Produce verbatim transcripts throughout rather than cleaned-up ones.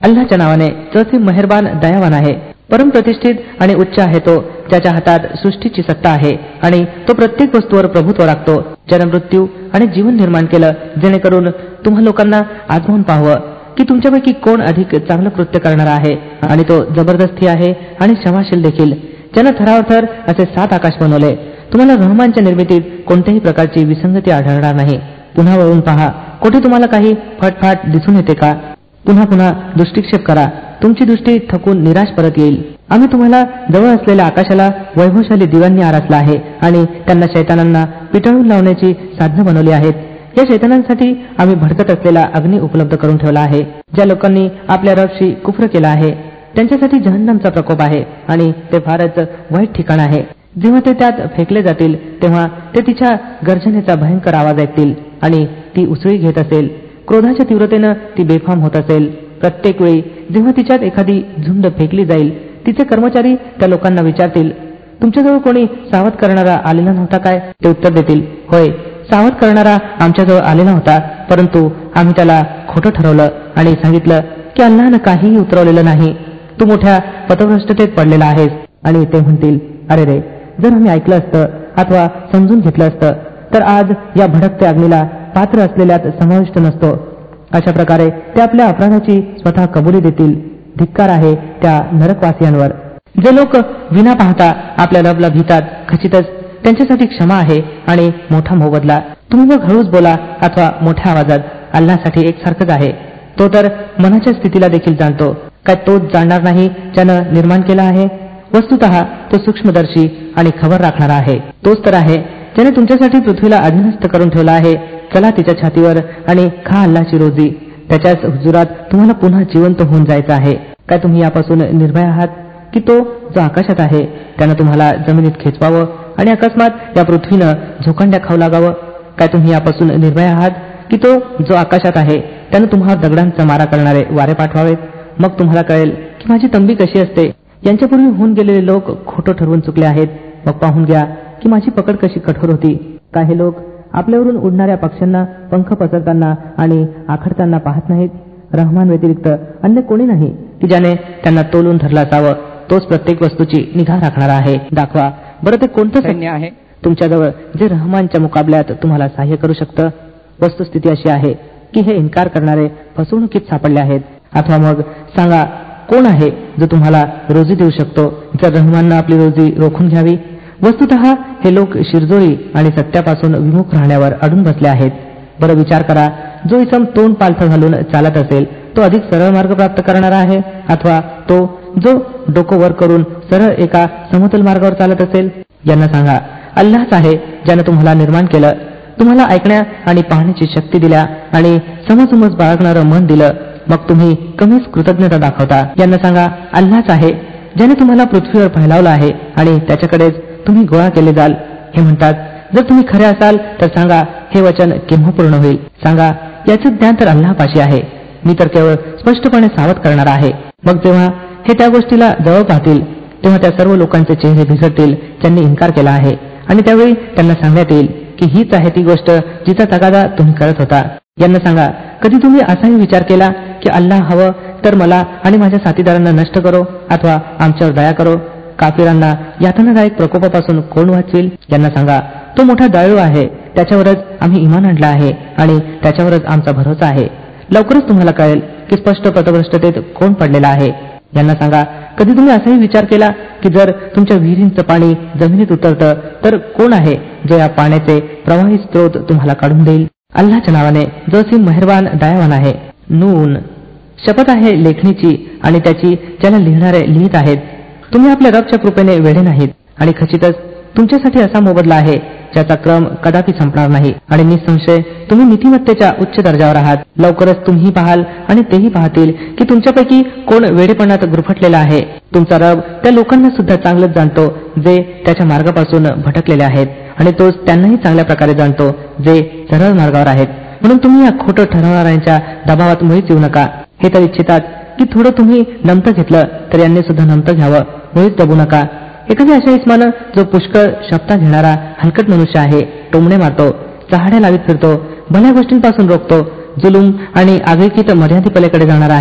अल्लाच्या नावाने जो असीम मेहरबान दयावान आहे. परमप्रतिष्ठित आणि उच्च आहे तो, ज्याच्या हातात सृष्टीची सत्ता आहे आणि तो प्रत्येक वस्तूवर प्रभुत्व राखतो, ज्याने मृत्यू आणि जीवन निर्माण केलं जेणेकरून तुम्हा लोकांना आजमावून पाहावं की तुमच्यापैकी कोण अधिक चांगलं कृत्य करणारा आहे. आणि तो जबरदस्ती आहे आणि क्षमाशील देखील, ज्यानं थरावर थर असे सात आकाश बनवले. तुम्हाला रहमानच्या निर्मितीत कोणत्याही प्रकारची विसंगती आढळणार नाही. पुन्हा वळून पहा, कोठे तुम्हाला काही फटफाट दिसून येते का? पुन्हा पुन्हा दृष्टिक्षेप करा, तुमची दृष्टी थकून निराश परत येईल. आम्ही तुम्हाला जवळ असलेल्या आकाशाला वैभवशाली दिव्यांनी आरासला आहे आणि त्यांना शैतानांना पिटाळून लावण्याची साधनं बनवली आहेत. या शैतानांसाठी आम्ही भडकत असलेला अग्नी उपलब्ध करून ठेवला आहे. ज्या लोकांनी आपल्या रबशी कुफ्र केला आहे त्यांच्यासाठी जहन्नमचा प्रकोप आहे आणि ते फारच वाईट ठिकाण आहे. जेव्हा ते त्यात फेकले जातील तेव्हा ते तिच्या गर्जनेचा भयंकर आवाज ऐकतील आणि ती उसळी घेत असेल. क्रोधाच्या तीव्रतेनं ती बेफाम होत असेल. प्रत्येक वेळी जेव्हा तिच्यात एखादी झुंड फेकली जाईल, तिचे कर्मचारी त्या लोकांना विचारतील, तुमच्याजवळ कोणी सावध करणारा आलेला नव्हता काय? ते उत्तर देतील, होय, सावध करणारा आमच्याजवळ आलेला होता, परंतु आम्ही त्याला खोटं ठरवलं आणि सांगितलं की अल्लाहनं काहीही उतरवलेलं नाही, तू मोठ्या पथभ्रष्टतेत पडलेला आहेस. आणि ते म्हणतील, अरे रे, जर आम्ही ऐकलं असतं अथवा समजून घेतलं असतं तर आज या भडकत्या अग्नीला पात्र असलेल्यात समाविष्ट नसतो. अशा प्रकारे ते आपल्या अपराधाची स्वतः कबुली देतील. धिक्कार आहे त्या नरकवासियांवर. जे लोक विना पाहता आपल्या रबला भितात, खचितच त्यांच्यासाठी क्षमा आहे आणि मोठा मोबदला. तुम्ही मग हळूच बोला अथवा मोठ्या आवाजात, अल्लाहसाठी एकसारखंच आहे. तो तर मनाच्या स्थितीला देखील जाणतो. काय तोच जाणणार नाही ज्यानं निर्माण केला आहे? वस्तुतः तो सूक्ष्मदर्शी आणि खबर राखणारा आहे. तोच तर आहे ज्याने तुमच्यासाठी पृथ्वीला अधीनस्थ करून ठेवला आहे. चला तिच्या छातीवर आणि खा अल्लाची रोजी. त्याच्याच हुजुरात तुम्हाला पुन्हा जिवंत होऊन जायचं आहे. काय तुम्ही यापासून निर्भय आहात की तो जो आकाशात आहे त्यानं तुम्हाला जमिनीत खेचवावं आणि अकस्मात या पृथ्वीनं झोकांड्या खाऊ लागावं? काय तुम्ही यापासून निर्भय आहात की तो जो आकाशात आहे त्यानं तुम्हाला दगडांचा मारा करणारे वारे पाठवावेत? मग तुम्हाला कळेल की माझी तंबी कशी असते. यांच्यापूर्वी होऊन गेलेले लोक खोटं ठरवून चुकले आहेत. मग पाहून घ्या की माझी पकड कशी कठोर होती. काही लोक आपल्यावरून उडणाऱ्या पक्ष्यांना पंख पसरताना आणि आखडताना पाहत नाहीत. रहमान व्यतिरिक्त अन्य कोणी नाही की ज्याने त्यांना तोलून धरलं असावं. तोच प्रत्येक वस्तूची निगा राखणारा आहे. दाखवा बरं ते कोणतं सैन्य आहे तुमच्याजवळ जे रहमानच्या मुकाबल्यात तुम्हाला सहाय्य करू शकतं. वस्तुस्थिती अशी आहे की हे इन्कार करणारे फसवणुकीत सापडले आहेत. अथवा मग सांगा, कोण आहे जो तुम्हाला रोजी देऊ शकतो जर रहमाननं आपली रोजी रोखून घ्यावी? वस्तुतः हे लोक शिरजोळी आणि सत्यापासून विमुख राहण्यावर अडून बसले आहेत. बरं विचार करा, जो इसम तोंड पालथं घालून चालत असेल तो अधिक सरळ मार्ग प्राप्त करणारा आहे अथवा तो जो डोकं वर करून सरळ एका समतल मार्गावर चालत असेल? यांना सांगा, अल्लाहच आहे ज्यानं तुम्हाला निर्माण केलं, तुम्हाला ऐकण्या आणि पाहण्याची शक्ती दिल्या आणि समजूमज बाळगणारं मन दिलं. मग तुम्ही कमीच कृतज्ञता दाखवता. यांना सांगा, अल्लाहच आहे ज्याने तुम्हाला पृथ्वीवर फैलावलं आहे आणि त्याच्याकडेच तुम्ही गोळा केले जाल. हे म्हणतात, जर तुम्ही खरे असाल तर सांगा, हे वचन केव्हा पूर्ण होईल? सांगा, याचं ज्ञान तर अल्लाहपाशी आहे, मी तर केवळ स्पष्टपणे सावध करणार आहे. मग जेव्हा हे त्या गोष्टीला जवळ पाहतील तेव्हा त्या सर्व लोकांचे चेहरे भिसरतील ज्यांनी इन्कार केला आहे आणि त्यावेळी त्यांना सांगण्यात येईल की हीच आहे ती गोष्ट जिचा तगादा तुम्ही करत होता. यांना सांगा, कधी तुम्ही असाही विचार केला की अल्लाह हवं तर मला आणि माझ्या साथीदारांना नष्ट करो अथवा आमच्यावर दया करो? काफिरांना यातनादायक प्रकोपापासून कोण वाचवेल? यांना सांगा, तो मोठा दयाळू आहे, त्याच्यावरच आम्ही इमान आणलं आहे आणि त्याच्यावरच आमचा भरोसा आहे. लवकरच तुम्हाला कळेल की स्पष्ट पथभ्रष्टतेत कोण पडलेला आहे. यांना सांगा, कधी तुम्ही असाही विचार केला की जर तुमच्या विहिरींचं पाणी जमिनीत उतरतं तर कोण आहे जो या पाण्याचे प्रवाही स्त्रोत तुम्हाला काढून देईल? अल्लाहच्या नावाने जो असीम मेहरबान दयावान आहे. नून, शपथ आहे लेखणीची आणि त्याची ज्याला लिहिणारे लिहित आहेत. तुम्ही आपल्या रबच्या कृपेने वेडे नाहीत आणि खचितच तुमच्यासाठी असा मोबदला आहे ज्याचा क्रम कदापि संपणार नाही आणि निसंशय तुम्ही नीतिमत्तेच्या उच्च दर्जावर आहात. लवकरच तुम्ही पाहाल आणि तेही पाहतील की तुमच्यापैकी कोण वेडेपणात गुरफटलेला आहे. तुमचा रब त्या लोकांना सुद्धा चांगलंच जाणतो जे त्याच्या मार्गापासून भटकलेले आहेत आणि तोच त्यांनाही चांगल्या प्रकारे जाणतो जे सरळ मार्गावर आहेत. म्हणून तुम्ही या खोटं ठरवणाऱ्यांच्या दबावात मुळीच येऊ नका. हे तर इच्छितात की थोडं तुम्ही नमतं घेतलं तर यांनी सुद्धा नमतं घ्यावं, मुळीच दबू नका. एखाद्या अशा इस्मानं जो पुष्कळ शब्दा घेणारा हलकट मनुष्य आहे, टोमणे मारतो, चहाड्या लावीत फिरतो, भल्या गोष्टींपासून रोखतो, जुलूम आणि आगळीकीत मर्यादेपलीकडे जाणारा आहे,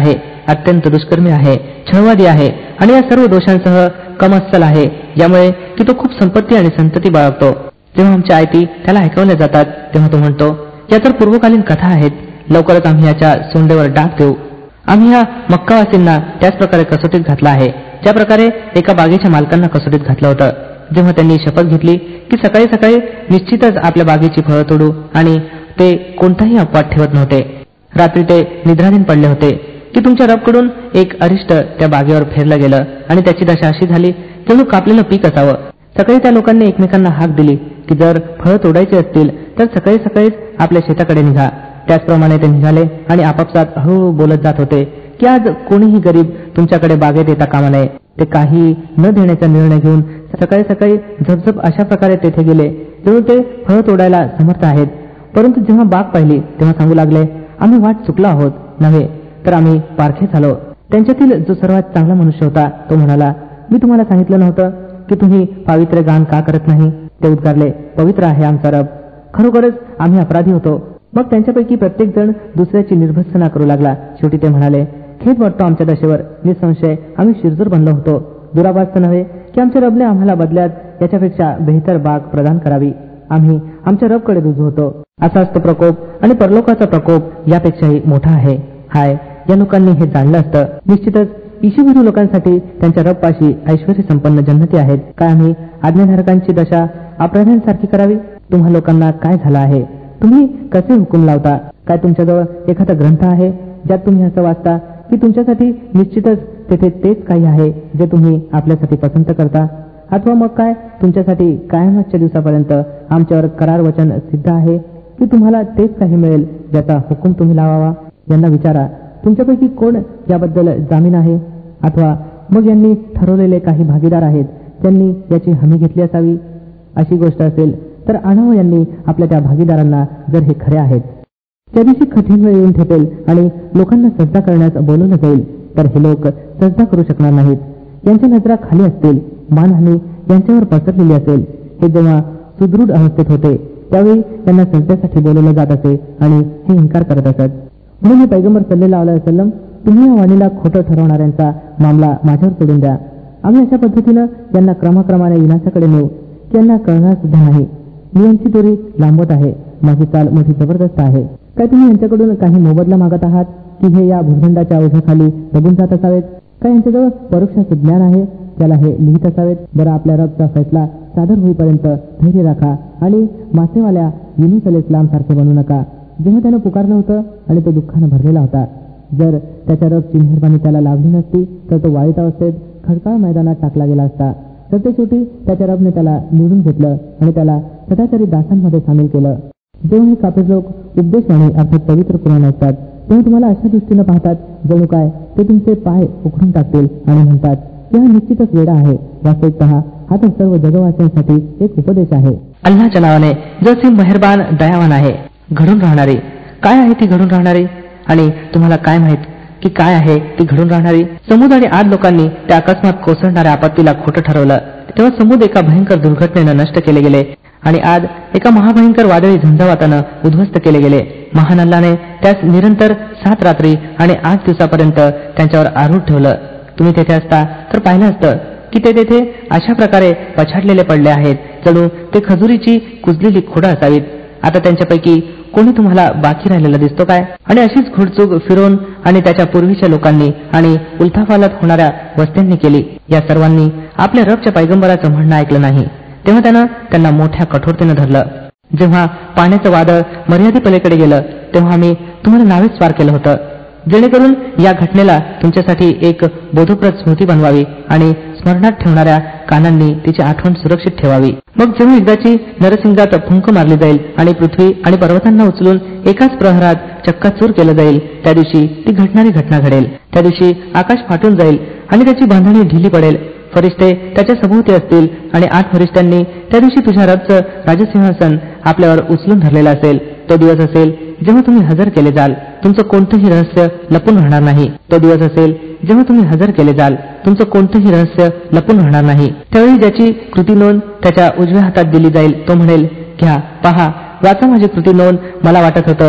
अत्यंत दुष्कर्मी आहे, छळवादी आहे आणि या सर्व दोषांसह कमअस्सल आहे, यामुळे की तो खूप संपत्ती आणि संतती बाळगतो. जेव्हा आमच्या आयती त्याला ऐकवल्या जातात तेव्हा तो म्हणतो, या तर पूर्वकालीन कथा आहेत, लवकरच आम्ही याच्या सोंडेवर डाग देऊ. आम्ही या मक्कावासींना त्याच प्रकारे कसोटीत घातला आहे ज्या प्रकारे एका बागेच्या मालकांना कसोटीत घातलं होतं, जेव्हा त्यांनी शपथ घेतली की सकाळी सकाळी निश्चितच आपल्या बागेची फळं तोडू, आणि ते कोणताही अपवाद ठेवत नव्हते. रात्री ते निद्राधीन पडले होते की तुमच्या रबकडून एक अरिष्ट त्या बागेवर फेरलं गेलं आणि त्याची दशा अशी झाली जणू कापलेलं पीक असावं. सकाळी त्या लोकांनी एकमेकांना हाक दिली की जर फळं तोडायची असतील तर सकाळी सकाळीच आपल्या शेताकडे निघा. त्याचप्रमाणे ते निघाले आणि आपापसात हळूहळू बोलत जात होते की आज कोणीही गरीब तुमच्याकडे बागेत येता कामा नये. ते काही न देण्याचा निर्णय घेऊन सकाळी सकाळी झपझप अशा प्रकारे तेथे गेले जणू ते फळं तोडायला समर्थ आहेत. परंतु जेव्हा बाग पाहिली तेव्हा सांगू लागले, आम्ही वाट चुकलो आहोत नव्हे तर आम्ही पारखे झालो. त्यांच्यातील जो सर्वात चांगला मनुष्य होता तो म्हणाला, मी तुम्हाला सांगितलं नव्हतं की तुम्ही पावित्र्य गान का करत नाही. ते उद्गारले, पवित्र आहे आमचा रब, खरोखरच आम्ही अपराधी होतो. मग त्यांच्यापैकी प्रत्येक जण दुसऱ्याची निर्भत्सना करू लागला. शेवटी ते म्हणाले, खेद वाटतो आमच्या दशेवर, निसंशय आम्ही शिरजोर बनलो होतो. दुराभास नव्हे की आमच्या रबने आम्हाला बदल्यात याच्यापेक्षा बेहतर बाग प्रदान करावी. आम्ही आमच्या रबकडे रुजू होतो. असाच तो प्रकोप आणि परलोकाचा प्रकोप यापेक्षाही मोठा आहे. हाय, या लोकांनी हे जाणलं असतं. निश्चितच ईशुभिरू लोकांसाठी त्यांच्या रबपाशी ऐश्वर्य संपन्न जन्नती आहेत. काय आम्ही आज्ञाधारकांची दशा अपराध्यांसारखी करावी? तुम्हा लोकांना काय झालं आहे? तुम्ही कसे हुकूम लावता? काय तुमच्याजवळ एखादा ग्रंथ आहे ज्यात तुम्ही असं वाचता की तुमच्यासाठी निश्चितच तेथे तेच काही आहे जे तुम्ही आपल्यासाठी पसंत करता? अथवा मग काय तुमच्यासाठी कायमातच्या दिवसापर्यंत आमच्यावर करार वचन सिद्ध आहे की तुम्हाला तेच काही मिळेल ज्याचा हुकूम तुम्ही लावावा? यांना विचारा, तुमच्यापैकी कोण याबद्दल जामीन आहे? अथवा मग यांनी ठरवलेले काही भागीदार आहेत त्यांनी याची हमी घेतली असावी. अशी गोष्ट असेल तर आणावं यांनी आपल्या त्या भागीदारांना, जर हे खरे आहेत. त्या दिवशी कठीण वेळ येऊन ठेपेल आणि लोकांना सजदा करण्यास बोलवलं जाईल तर हे लोक सजदा करू शकणार नाहीत. यांच्या नजरा खाली असतील, मानहानी यांच्यावर पसरलेली असेल. हे जेव्हा सुदृढ अवस्थेत होते त्यावेळी त्यांना सजद्यासाठी बोलवलं जात असे आणि हे इन्कार करत असत. म्हणून हे पैगंबर सल्लल्लाहु अलैहि वसल्लम, तुम्ही या वाणीला खोटं ठरवणाऱ्यांचा मामला माझ्यावर सोडून द्या. आम्ही अशा पद्धतीनं यांना क्रमाक्रमाने विनाशाकडे नेऊ की यांना कळणार सुद्धा नाही. मी यांची दोरी लांबवत आहे, माझी चाल मोठी जबरदस्त आहे. काय तुम्ही यांच्याकडून काही मोबदला मागत आहात की हे या भूखंडाच्या ओझ्याखाली दबून जात असावेत? काय यांच्याजवळ परोक्षाचे ज्ञान आहे त्याला हे लिहित असावेत? बरं, आपल्या रबचा फैसला सादर होईपर्यंत धैर्य राखा आणि मासेवाल्या युनुस अलैहि सलाम सारखे बनू नका, जेव्हा त्यानं पुकारलं होतं आणि तो दुःखानं भरलेला होता. जर त्याच्या रबची मेहरबानी त्याला लाभली नसती तर तो वाईट अवस्थेत खडकाळ मैदानात टाकला गेला असता. तर ते शेवटी त्याच्या रबने त्याला निवडून घेतलं आणि त्याला सदाचारी दासांमध्ये सामील केलं. जेव्हा हे काफिर लोक उपदेशवाणी अर्थात पवित्र कुराण ऐकतात तेव्हा तुम्हाला अशा दृष्टीनं पाहतात जणू काय ते तुमचे पाय उखडून टाकतील आणि म्हणतात की हा निश्चितच वेडा आहे. वास्तविकतः हा तर सर्व जगवासियांसाठी एक उपदेश आहे. अल्लाहच्या नावाने जो ती मेहरबान दयावान आहे. घडून राहणारी काय आहे ती घडून राहणारी? आणि तुम्हाला काय माहित की काय आहे ती घडून राहणारी? समूद आणि आद लोकांनी त्या अकस्मात कोसळणाऱ्या आपत्तीला खोटं ठरवलं. तेव्हा समूद एका भयंकर दुर्घटनेनं नष्ट केले गेले आणि आद एका महाभयंकर वादळी झंझावातानं उद्ध्वस्त केले गेले. महान अल्लाने त्यास निरंतर सात रात्री आणि आठ दिवसापर्यंत त्यांच्यावर आरूढ ठेवलं. तुम्ही तेथे असता तर पाहिलं असतं की ते तेथे अशा प्रकारे पछाडलेले पडले आहेत जणू ते खजुरीची कुजलेली खोडं असावीत. आता त्यांच्यापैकी कोणी तुम्हाला बाकी राहिलेला दिसतो काय? आणि अशीच घोडचूक फिरोन आणि त्याच्या पूर्वीच्या लोकांनी आणि उलथापालथ होणाऱ्या वस्त्यांनी केली. या सर्वांनी आपल्या रबच्या पैगंबराचं म्हणणं ऐकलं नाही. तेव्हा त्यानं त्यांना मोठ्या कठोरतेनं धरलं. जेव्हा पाण्याचं वादळ मर्यादेपलीकडे गेलं तेव्हा आम्ही तुम्हाला नावेच स्वार केलं होतं, जेणेकरून या घटनेला तुमच्यासाठी एक बोधप्रद स्मृती बनवावी आणि स्मरणात ठेवणाऱ्या कानांनी तिची आठवण सुरक्षित ठेवावी. मग जेव्हा एकदाची नरसिंगात फुंक मारली जाईल आणि पृथ्वी आणि पर्वतांना उचलून एकाच प्रहरात चक्काचूर केलं जाईल त्या दिवशी ती घडणारी घटना घडेल. त्या दिवशी आकाश फाटून जाईल आणि त्याची बांधणी ढिली पडेल. फरिश्ते त्याच्या सभोवती असतील आणि आठ फरिश्त्यांनी त्या दिवशी तुझ्या रबचं राजसिंहासन आपल्यावर उचलून धरलेलं असेल. तो दिवस असेल जेव्हा तुम्ही हजर केले जाल, तुमचं कोणतंही रहस्य लपून राहणार नाही. तो दिवस असेल जेव्हा तुम्ही हजर केले जाल, तुमचं कोणतंही रहस्य लपून राहणार नाही. त्यावेळी ज्याची कृती नोंद त्याच्या उजव्या हातात दिली जाईल तो म्हणेल, घ्या, पहा, वाचा माझी कृती नोंद. मला वाटत होतं की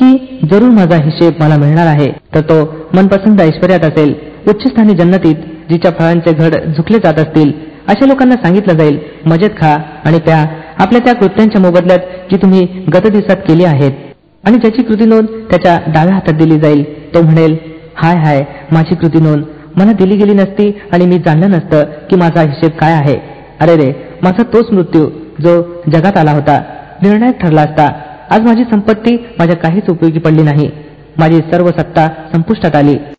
की जरूर माझा हिशेब मला मिळणार आहे, तर तो मनपसंत ऐश्वर्यात असेल, उच्चस्थानी जन्नतीत जिच्या फळांचे घड झुकले जात असतील. अशा लोकांना सांगितलं जाईल, मजेत खा आणि प्या आपल्या त्या कृत्यांच्या मोबदल्यात जी तुम्ही गत दिवसात केली आहेत. आणि ज्याची कृती नोंद त्याच्या डाव्या हातात दिली जाईल, तो म्हणेल, हाय हाय, माझी कृती नोंद मला दिली गेली नसती आणि मी जाणलं नसतं की माझा हिशेब काय आहे. अरे रे, माझा तोच मृत्यू जो जगात आला होता निर्णायक ठरला असता. आज माझी संपत्ती माझ्या काहीच उपयोगी पडली नाही. माझी सर्व सत्ता संपुष्टात आली.